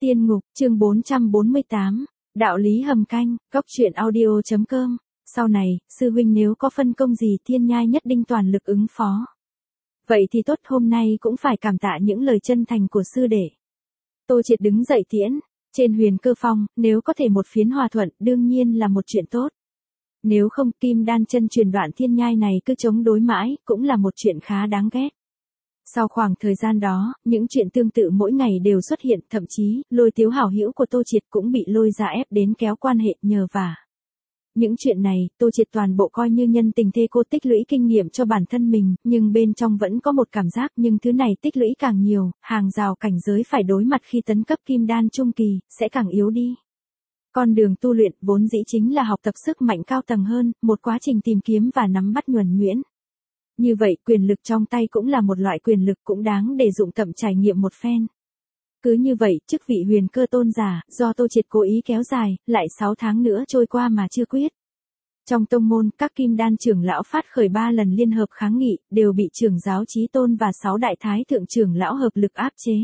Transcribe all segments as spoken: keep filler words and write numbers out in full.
Tiên ngục, chương bốn trăm bốn mươi tám, đạo lý hầm canh, góc truyện audio chấm com. Sau này, sư huynh nếu có phân công gì Thiên Nhai nhất định toàn lực ứng phó. Vậy thì tốt, hôm nay cũng phải cảm tạ những lời chân thành của sư đệ. Tô Triệt đứng dậy tiễn, trên Huyền Cơ Phong, nếu có thể một phiến hòa thuận, đương nhiên là một chuyện tốt. Nếu không, Kim Đan chân truyền đoạn Thiên Nhai này cứ chống đối mãi, cũng là một chuyện khá đáng ghét. Sau khoảng thời gian đó, những chuyện tương tự mỗi ngày đều xuất hiện, thậm chí, Lôi Tiếu hảo hữu của Tô Triệt cũng bị lôi ra ép đến kéo quan hệ nhờ vả. Những chuyện này, Tô Triệt toàn bộ coi như nhân tình thê cô tích lũy kinh nghiệm cho bản thân mình, nhưng bên trong vẫn có một cảm giác nhưng thứ này tích lũy càng nhiều, hàng rào cảnh giới phải đối mặt khi tấn cấp Kim Đan trung kỳ, sẽ càng yếu đi. Con đường tu luyện vốn dĩ chính là học tập sức mạnh cao tầng hơn, một quá trình tìm kiếm và nắm bắt nhuần nhuyễn. Như vậy, quyền lực trong tay cũng là một loại quyền lực cũng đáng để dụng tâm trải nghiệm một phen. Cứ như vậy, chức vị Huyền Cơ tôn giả, do Tô Triệt cố ý kéo dài, lại sáu tháng nữa trôi qua mà chưa quyết. Trong tông môn, các Kim Đan trưởng lão phát khởi ba lần liên hợp kháng nghị, đều bị trưởng giáo Chí Tôn và sáu đại thái thượng trưởng lão hợp lực áp chế.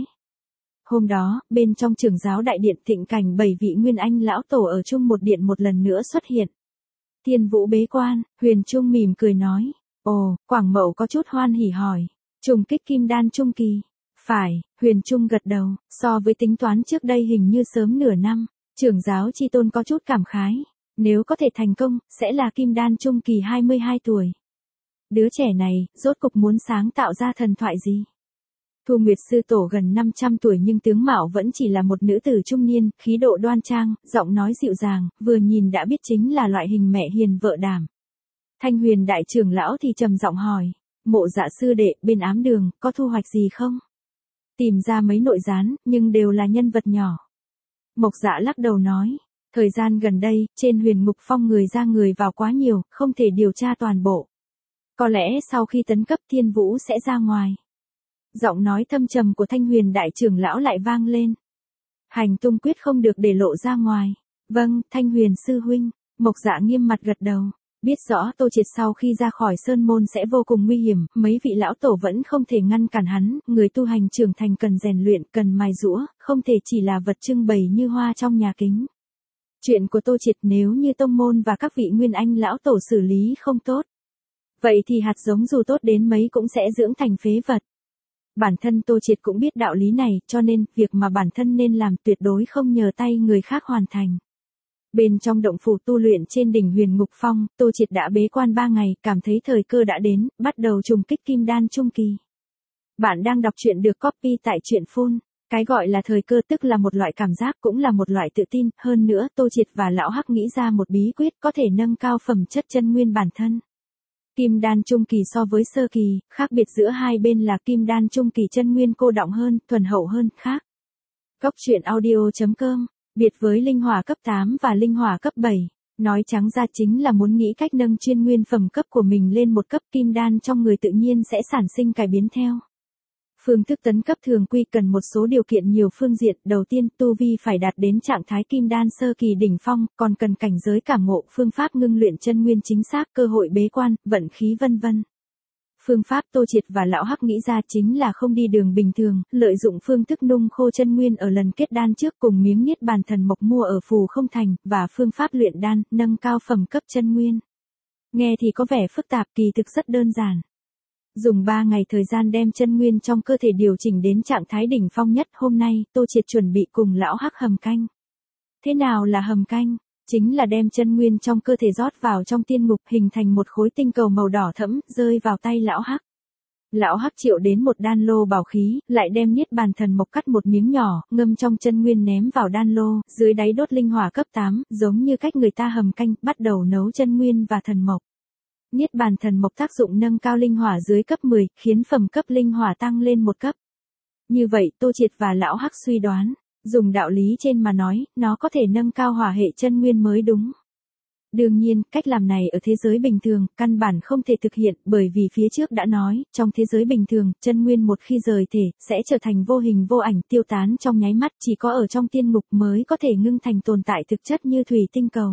Hôm đó, bên trong trưởng giáo đại điện thịnh cảnh bảy vị Nguyên Anh lão tổ ở chung một điện một lần nữa xuất hiện. Thiên Vũ bế quan, Huyền Trung mỉm cười nói. Ồ, Quảng Mậu có chút hoan hỉ hỏi. Trùng kích Kim Đan trung kỳ. Phải, Huyền Trung gật đầu, so với tính toán trước đây hình như sớm nửa năm, trưởng giáo Chi Tôn có chút cảm khái. Nếu có thể thành công, sẽ là Kim Đan trung kỳ hai mươi hai tuổi. Đứa trẻ này, rốt cục muốn sáng tạo ra thần thoại gì? Thu Nguyệt sư tổ gần năm trăm tuổi nhưng tướng mạo vẫn chỉ là một nữ tử trung niên, khí độ đoan trang, giọng nói dịu dàng, vừa nhìn đã biết chính là loại hình mẹ hiền vợ đảm. Thanh Huyền đại trưởng lão thì trầm giọng hỏi, Mộ Dạ sư đệ, bên ám đường, có thu hoạch gì không? Tìm ra mấy nội gián, nhưng đều là nhân vật nhỏ. Mộc Dạ lắc đầu nói, thời gian gần đây, trên Huyền Ngục Phong người ra người vào quá nhiều, không thể điều tra toàn bộ. Có lẽ sau khi tấn cấp Thiên Vũ sẽ ra ngoài. Giọng nói thâm trầm của Thanh Huyền đại trưởng lão lại vang lên. Hành tung quyết không được để lộ ra ngoài. Vâng, Thanh Huyền sư huynh. Mộc Dạ nghiêm mặt gật đầu. Biết rõ Tô Triệt sau khi ra khỏi sơn môn sẽ vô cùng nguy hiểm, mấy vị lão tổ vẫn không thể ngăn cản hắn, người tu hành trưởng thành cần rèn luyện, cần mài giũa, không thể chỉ là vật trưng bày như hoa trong nhà kính. Chuyện của Tô Triệt nếu như tông môn và các vị Nguyên Anh lão tổ xử lý không tốt, vậy thì hạt giống dù tốt đến mấy cũng sẽ dưỡng thành phế vật. Bản thân Tô Triệt cũng biết đạo lý này, cho nên, việc mà bản thân nên làm tuyệt đối không nhờ tay người khác hoàn thành. Bên trong động phủ tu luyện trên đỉnh Huyền Ngục Phong, Tô Triệt đã bế quan ba ngày, cảm thấy thời cơ đã đến, bắt đầu trùng kích Kim Đan trung kỳ. Bạn đang đọc truyện được copy tại truyện phun. Cái gọi là thời cơ tức là một loại cảm giác, cũng là một loại tự tin, hơn nữa Tô Triệt và Lão Hắc nghĩ ra một bí quyết có thể nâng cao phẩm chất chân nguyên bản thân. Kim Đan trung kỳ so với sơ kỳ, khác biệt giữa hai bên là Kim Đan trung kỳ chân nguyên cô đọng hơn, thuần hậu hơn, khác. Góc truyện audio chấm com, biệt với linh hỏa cấp tám và linh hỏa cấp bảy, nói trắng ra chính là muốn nghĩ cách nâng chuyên nguyên phẩm cấp của mình lên một cấp. Kim Đan trong người tự nhiên sẽ sản sinh cải biến theo. Phương thức tấn cấp thường quy cần một số điều kiện nhiều phương diện, đầu tiên tu vi phải đạt đến trạng thái Kim Đan sơ kỳ đỉnh phong, còn cần cảnh giới cảm ngộ, phương pháp ngưng luyện chân nguyên chính xác, cơ hội bế quan, vận khí vân vân. Phương pháp Tô Triệt và Lão Hắc nghĩ ra chính là không đi đường bình thường, lợi dụng phương thức nung khô chân nguyên ở lần kết đan trước cùng miếng niết bàn thần mộc mua ở Phù Không Thành, và phương pháp luyện đan, nâng cao phẩm cấp chân nguyên. Nghe thì có vẻ phức tạp, kỳ thực rất đơn giản. Dùng ba ngày thời gian đem chân nguyên trong cơ thể điều chỉnh đến trạng thái đỉnh phong nhất. Hôm nay, Tô Triệt chuẩn bị cùng Lão Hắc hầm canh. Thế nào là hầm canh? Chính là đem chân nguyên trong cơ thể rót vào trong tiên ngục, hình thành một khối tinh cầu màu đỏ thẫm, rơi vào tay Lão Hắc. Lão Hắc triệu đến một đan lô bảo khí, lại đem niết bàn thần mộc cắt một miếng nhỏ, ngâm trong chân nguyên ném vào đan lô, dưới đáy đốt linh hỏa cấp tám, giống như cách người ta hầm canh, bắt đầu nấu chân nguyên và thần mộc. Niết bàn thần mộc tác dụng nâng cao linh hỏa dưới cấp mười, khiến phẩm cấp linh hỏa tăng lên một cấp. Như vậy, Tô Triệt và Lão Hắc suy đoán, dùng đạo lý trên mà nói, nó có thể nâng cao hỏa hệ chân nguyên mới đúng. Đương nhiên, cách làm này ở thế giới bình thường, căn bản không thể thực hiện, bởi vì phía trước đã nói, trong thế giới bình thường, chân nguyên một khi rời thể, sẽ trở thành vô hình vô ảnh, tiêu tán trong nháy mắt, chỉ có ở trong tiên ngục mới có thể ngưng thành tồn tại thực chất như thủy tinh cầu.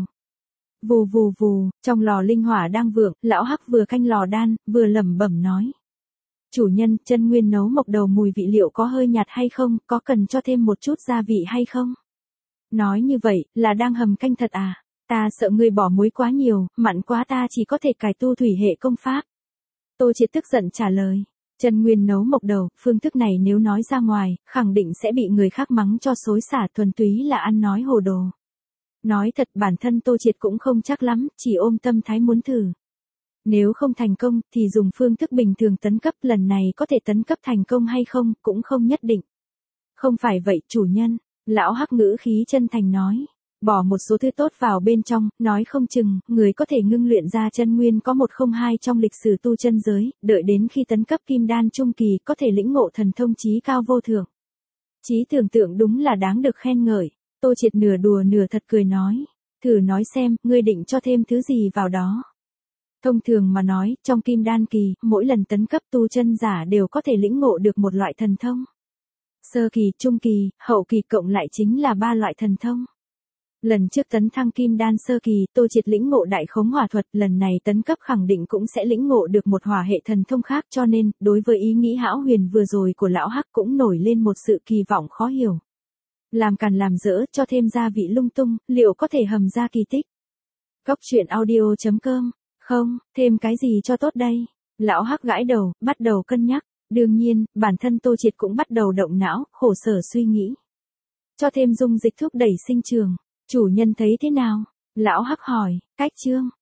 Vù vù vù, trong lò linh hỏa đang vượng, Lão Hắc vừa canh lò đan, vừa lẩm bẩm nói. Chủ nhân, chân nguyên nấu mộc đầu mùi vị liệu có hơi nhạt hay không, có cần cho thêm một chút gia vị hay không? Nói như vậy, là đang hầm canh thật à? Ta sợ ngươi bỏ muối quá nhiều, mặn quá ta chỉ có thể cải tu thủy hệ công pháp. Tô Triệt tức giận trả lời. Chân nguyên nấu mộc đầu, phương thức này nếu nói ra ngoài, khẳng định sẽ bị người khác mắng cho xối xả, thuần túy là ăn nói hồ đồ. Nói thật bản thân Tô Triệt cũng không chắc lắm, chỉ ôm tâm thái muốn thử. Nếu không thành công, thì dùng phương thức bình thường tấn cấp, lần này có thể tấn cấp thành công hay không, cũng không nhất định. Không phải vậy, chủ nhân, lão hắc ngữ khí chân thành nói. Bỏ một số thứ tốt vào bên trong, nói không chừng, người có thể ngưng luyện ra chân nguyên có một không hai trong lịch sử tu chân giới, đợi đến khi tấn cấp kim đan trung kỳ có thể lĩnh ngộ thần thông chí cao vô thượng. Trí tưởng tượng đúng là đáng được khen ngợi. Tô Triệt nửa đùa nửa thật cười nói. Thử nói xem, ngươi định cho thêm thứ gì vào đó. Thông thường mà nói, trong kim đan kỳ, mỗi lần tấn cấp tu chân giả đều có thể lĩnh ngộ được một loại thần thông. Sơ kỳ, trung kỳ, hậu kỳ cộng lại chính là ba loại thần thông. Lần trước tấn thăng kim đan sơ kỳ, Tô Triệt lĩnh ngộ đại khống hỏa thuật, lần này tấn cấp khẳng định cũng sẽ lĩnh ngộ được một hỏa hệ thần thông khác, cho nên, đối với ý nghĩ hão huyền vừa rồi của lão hắc cũng nổi lên một sự kỳ vọng khó hiểu. Làm càn làm dỡ, cho thêm gia vị lung tung, liệu có thể hầm ra kỳ tích? Cốc truyện audio chấm com. Không, thêm cái gì cho tốt đây? Lão hắc gãi đầu, bắt đầu cân nhắc. Đương nhiên, bản thân Tô Triệt cũng bắt đầu động não, khổ sở suy nghĩ. Cho thêm dung dịch thúc đẩy sinh trường. Chủ nhân thấy thế nào? Lão hắc hỏi. Cách chương.